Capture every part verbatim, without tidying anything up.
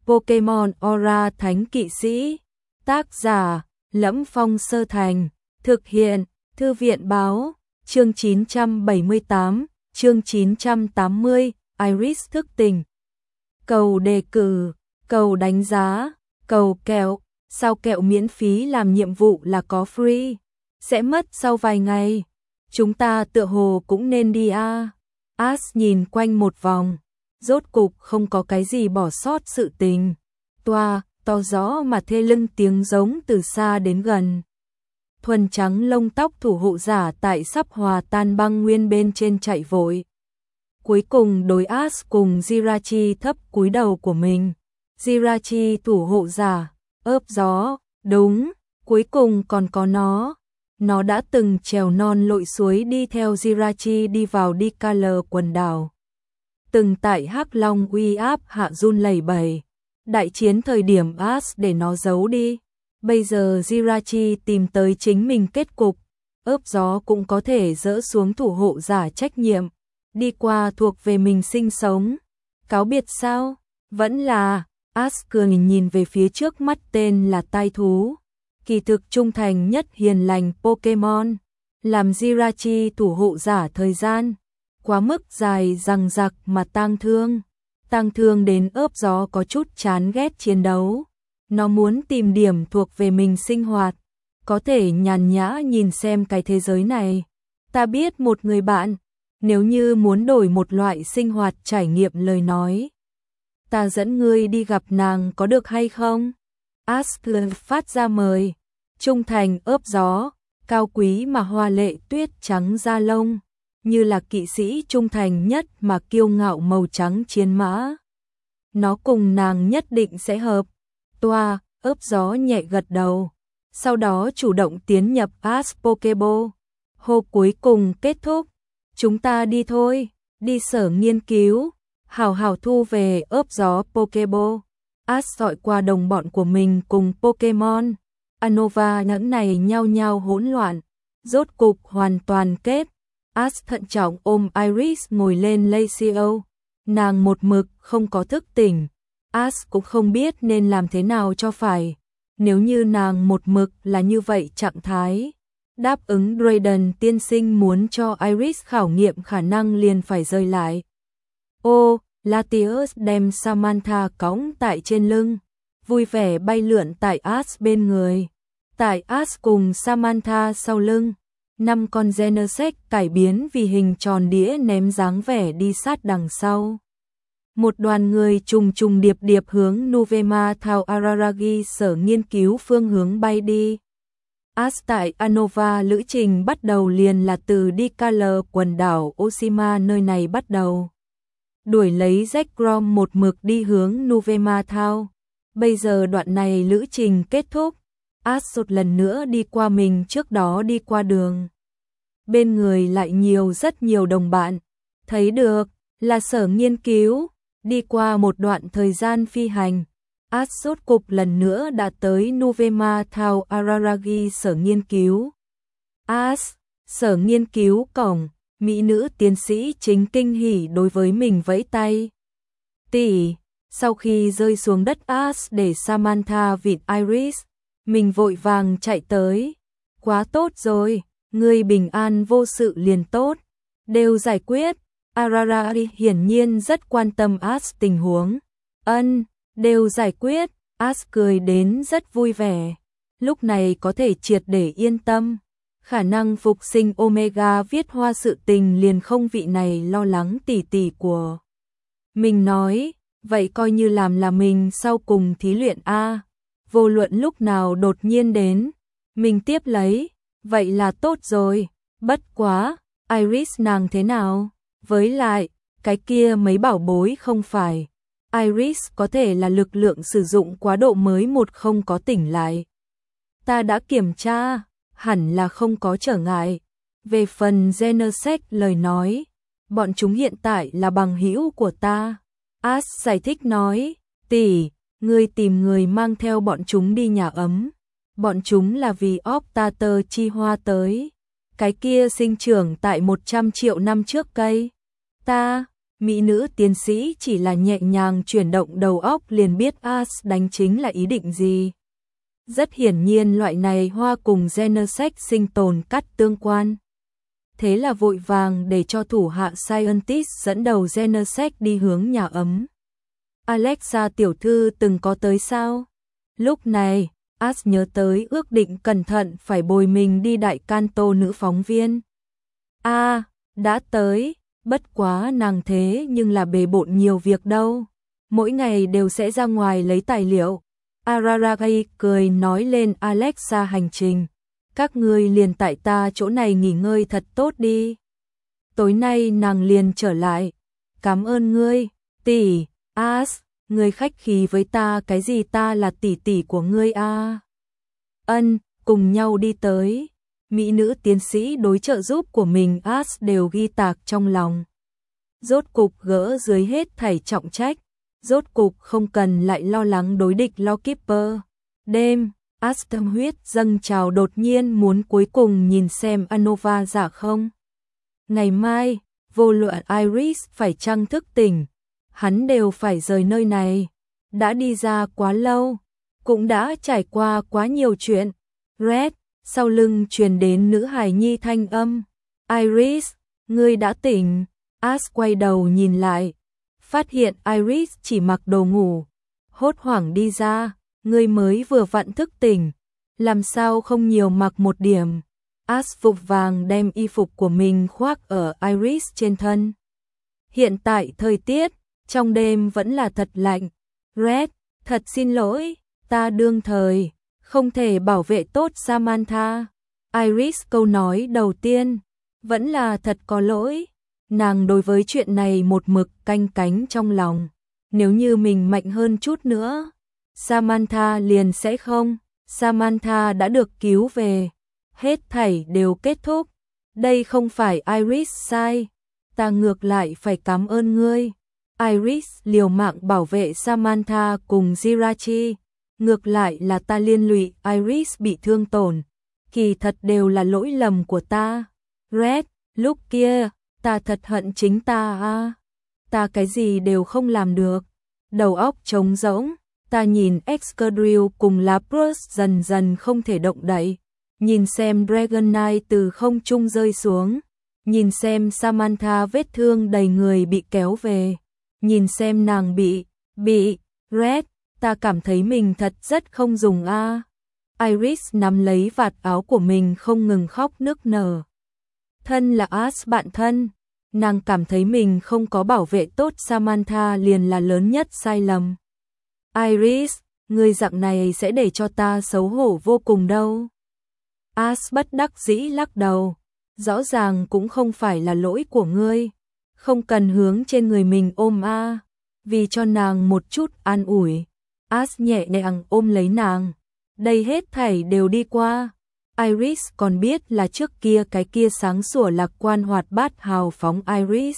Pokemon Aura Thánh Kỵ Sĩ. Tác giả Lẫm Phong Sơ Thành. Thực hiện Thư viện Báo. Chương chín trăm bảy mươi tám, chương chín trăm tám mươi, Iris thức tỉnh. Cầu đề cử, cầu đánh giá, cầu kẹo. Sao kẹo miễn phí làm nhiệm vụ là có free? Sẽ mất sau vài ngày. Chúng ta tựa hồ cũng nên đi a. Ash nhìn quanh một vòng. Rốt cục không có cái gì bỏ sót sự tình. Toa, to rõ mà thê lưng tiếng giống từ xa đến gần. Thuần trắng lông tóc thủ hộ giả tại sắp hòa tan băng nguyên bên trên chạy vội. Cuối cùng đối Ash cùng Jirachi thấp cúi đầu của mình. Jirachi thủ hộ giả, ớp gió, đúng, cuối cùng còn có nó. Nó đã từng trèo non lội suối đi theo Jirachi đi vào Dikaler quần đảo. Từng tại Hắc Long uy áp hạ run lẩy bẩy. Đại chiến thời điểm Ash để nó giấu đi. Bây giờ Jirachi tìm tới chính mình kết cục. Ớp gió cũng có thể dỡ xuống thủ hộ giả trách nhiệm. Đi qua thuộc về mình sinh sống. Cáo biệt sao? Vẫn là. Ash cười nhìn về phía trước mắt tên là tai thú. Kỳ thực trung thành nhất hiền lành Pokemon. Làm Jirachi thủ hộ giả thời gian. Quá mức dài dằng dặc mà tang thương. Tang thương đến ớp gió có chút chán ghét chiến đấu. Nó muốn tìm điểm thuộc về mình sinh hoạt. Có thể nhàn nhã nhìn xem cái thế giới này. Ta biết một người bạn. Nếu như muốn đổi một loại sinh hoạt trải nghiệm lời nói. Ta dẫn ngươi đi gặp nàng có được hay không? Ash phát ra mời. Trung thành ớp gió. Cao quý mà hoa lệ tuyết trắng da lông. Như là kỵ sĩ trung thành nhất mà kiêu ngạo màu trắng chiến mã. Nó cùng nàng nhất định sẽ hợp. Toa, ớp gió nhẹ gật đầu. Sau đó chủ động tiến nhập Ash Pokeball. Hô cuối cùng kết thúc. Chúng ta đi thôi, đi sở nghiên cứu. Hào hào thu về ớp gió Pokeball. Ash dọi qua đồng bọn của mình cùng Pokemon. Anova những này nhao nhao hỗn loạn. Rốt cục hoàn toàn kết. Ash thận trọng ôm Iris ngồi lên Lacio. Nàng một mực không có thức tỉnh. Ash cũng không biết nên làm thế nào cho phải. Nếu như nàng một mực là như vậy trạng thái. Đáp ứng Drayden tiên sinh muốn cho Iris khảo nghiệm khả năng liền phải rơi lại. Ô, Latios đem Samantha cõng tại trên lưng. Vui vẻ bay lượn tại Ash bên người. Tại Ash cùng Samantha sau lưng. Năm con Genesect cải biến vì hình tròn đĩa ném dáng vẻ đi sát đằng sau. Một đoàn người trùng trùng điệp điệp hướng Nuvema Thao Araragi sở nghiên cứu phương hướng bay đi. Ash tại Anova lữ trình bắt đầu liền là từ Dikaler quần đảo Oshima nơi này bắt đầu. Đuổi lấy Jack Grom một mực đi hướng Nuvema Thao. Bây giờ đoạn này lữ trình kết thúc. Ash một lần nữa đi qua mình trước đó đi qua đường. Bên người lại nhiều rất nhiều đồng bạn. Thấy được là sở nghiên cứu. Đi qua một đoạn thời gian phi hành. Ash rốt cục lần nữa đã tới Nuvema Thao Araragi sở nghiên cứu. Ash, sở nghiên cứu cổng. Mỹ nữ tiến sĩ chính kinh hỉ đối với mình vẫy tay. Tỷ, sau khi rơi xuống đất Ash để Samantha vịn Iris. Mình vội vàng chạy tới. Quá tốt rồi, ngươi bình an vô sự liền tốt. Đều giải quyết. Araragi hiển nhiên rất quan tâm Ash tình huống. Ân, đều giải quyết. Ash cười đến rất vui vẻ. Lúc này có thể triệt để yên tâm. Khả năng phục sinh Omega viết hoa sự tình liền không vị này lo lắng tỉ tỉ của. Mình nói, vậy coi như làm là mình sau cùng thí luyện A. Vô luận lúc nào đột nhiên đến. Mình tiếp lấy. Vậy là tốt rồi. Bất quá, Iris nàng thế nào? Với lại, cái kia mấy bảo bối không phải. Iris có thể là lực lượng sử dụng quá độ mới một không có tỉnh lại. Ta đã kiểm tra, hẳn là không có trở ngại. Về phần Genesect lời nói, bọn chúng hiện tại là bằng hữu của ta. Ash giải thích nói, tỷ, ngươi tìm người mang theo bọn chúng đi nhà ấm. Bọn chúng là vì Optater chi hoa tới. Cái kia sinh trưởng tại một trăm triệu năm trước cây. Ta, Mỹ nữ tiến sĩ chỉ là nhẹ nhàng chuyển động đầu óc liền biết As đánh chính là ý định gì. Rất hiển nhiên loại này hoa cùng Genesex sinh tồn cắt tương quan. Thế là vội vàng để cho thủ hạ Scientist dẫn đầu Genesex đi hướng nhà ấm. Alexa tiểu thư từng có tới sao? Lúc này, As nhớ tới ước định cẩn thận phải bồi mình đi đại canto nữ phóng viên. A, à, đã tới, bất quá nàng thế nhưng là bề bộn nhiều việc đâu. Mỗi ngày đều sẽ ra ngoài lấy tài liệu. Araragai cười nói lên Alexa hành trình. Các ngươi liền tại ta chỗ này nghỉ ngơi thật tốt đi. Tối nay nàng liền trở lại. Cảm ơn ngươi, tỷ. As, ngươi khách khí với ta cái gì, ta là tỷ tỷ của ngươi a. À. Ân, cùng nhau đi tới. Mỹ nữ tiến sĩ đối trợ giúp của mình As đều ghi tạc trong lòng. Rốt cục gỡ dưới hết thảy trọng trách. Rốt cục không cần lại lo lắng đối địch Lawkeeper. Đêm, As tâm huyết dâng trào đột nhiên muốn cuối cùng nhìn xem Anova giả không. Ngày mai, vô luận Iris phải chăng thức tỉnh, hắn đều phải rời nơi này. Đã đi ra quá lâu, cũng đã trải qua quá nhiều chuyện. Red, sau lưng truyền đến nữ hài nhi thanh âm. Iris, ngươi đã tỉnh. As quay đầu nhìn lại, phát hiện Iris chỉ mặc đồ ngủ. Hốt hoảng đi ra, ngươi mới vừa vặn thức tỉnh, làm sao không nhiều mặc một điểm. As vội vàng đem y phục của mình khoác ở Iris trên thân. Hiện tại thời tiết, trong đêm vẫn là thật lạnh. Red, thật xin lỗi, ta đương thời, không thể bảo vệ tốt Samantha. Iris câu nói đầu tiên, vẫn là thật có lỗi. Nàng đối với chuyện này một mực canh cánh trong lòng. Nếu như mình mạnh hơn chút nữa, Samantha liền sẽ không. Samantha đã được cứu về. Hết thảy đều kết thúc. Đây không phải Iris sai. Ta ngược lại phải cảm ơn ngươi. Iris liều mạng bảo vệ Samantha cùng Jirachi. Ngược lại là ta liên lụy Iris bị thương tổn. Kỳ thật đều là lỗi lầm của ta. Red, lúc kia, ta thật hận chính ta à. Ta cái gì đều không làm được. Đầu óc trống rỗng. Ta nhìn Excadrill cùng Lapras dần dần không thể động đậy. Nhìn xem Dragon Knight từ không trung rơi xuống. Nhìn xem Samantha vết thương đầy người bị kéo về. Nhìn xem nàng bị, bị, Red, ta cảm thấy mình thật rất không dùng a. À. Iris nắm lấy vạt áo của mình không ngừng khóc nức nở. Thân là As bạn thân, nàng cảm thấy mình không có bảo vệ tốt Samantha liền là lớn nhất sai lầm. Iris, người dạng này sẽ để cho ta xấu hổ vô cùng đâu. As bất đắc dĩ lắc đầu, rõ ràng cũng không phải là lỗi của ngươi, không cần hướng trên người mình ôm a. À. Vì cho nàng một chút an ủi, As nhẹ nhàng ôm lấy nàng. Đây hết thảy đều đi qua. Iris còn biết là trước kia cái kia sáng sủa lạc quan hoạt bát hào phóng Iris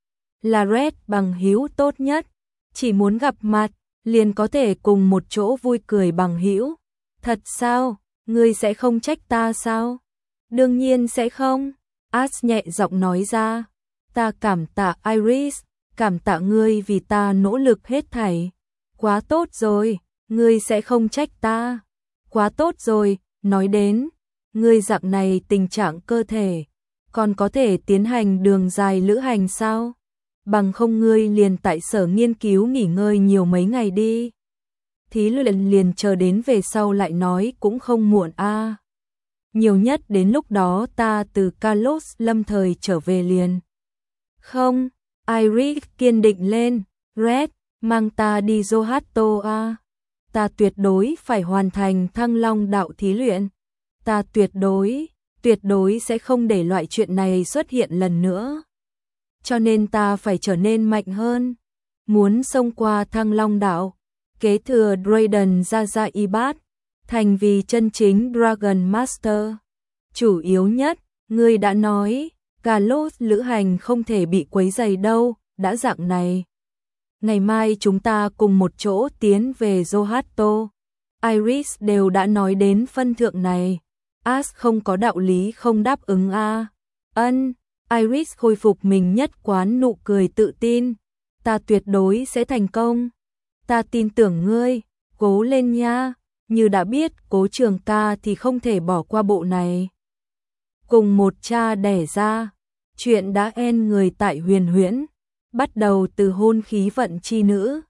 là Red bằng hữu tốt nhất, chỉ muốn gặp mặt liền có thể cùng một chỗ vui cười bằng hữu. Thật sao? Ngươi sẽ không trách ta sao? Đương nhiên sẽ không. As nhẹ giọng nói ra. Ta cảm tạ Iris, cảm tạ ngươi vì ta nỗ lực hết thảy. Quá tốt rồi, ngươi sẽ không trách ta. Quá tốt rồi, nói đến, ngươi dạng này tình trạng cơ thể, còn có thể tiến hành đường dài lữ hành sao? Bằng không ngươi liền tại sở nghiên cứu nghỉ ngơi nhiều mấy ngày đi. Thí luyện liền chờ đến về sau lại nói cũng không muộn a. À. Nhiều nhất đến lúc đó ta từ Kalos lâm thời trở về liền. Không, Iris kiên định lên, Red, mang ta đi Zohato a. À. Ta tuyệt đối phải hoàn thành Thăng Long đạo thí luyện. Ta tuyệt đối, tuyệt đối sẽ không để loại chuyện này xuất hiện lần nữa. Cho nên ta phải trở nên mạnh hơn. Muốn xông qua Thăng Long đạo, kế thừa Drayden Jaja Ibat, thành vì chân chính Dragon Master. Chủ yếu nhất, ngươi đã nói, Kalos lữ hành không thể bị quấy rầy đâu, đã dạng này. Ngày mai chúng ta cùng một chỗ tiến về Zohato. Iris đều đã nói đến phân thượng này. As không có đạo lý không đáp ứng a. À. Ân, Iris khôi phục mình nhất quán nụ cười tự tin. Ta tuyệt đối sẽ thành công. Ta tin tưởng ngươi, cố lên nha. Như đã biết Cố Trường Ca thì không thể bỏ qua bộ này. Cùng một cha đẻ ra, chuyện đã en người tại Huyền Huyễn, bắt đầu từ hôn khí vận chi nữ.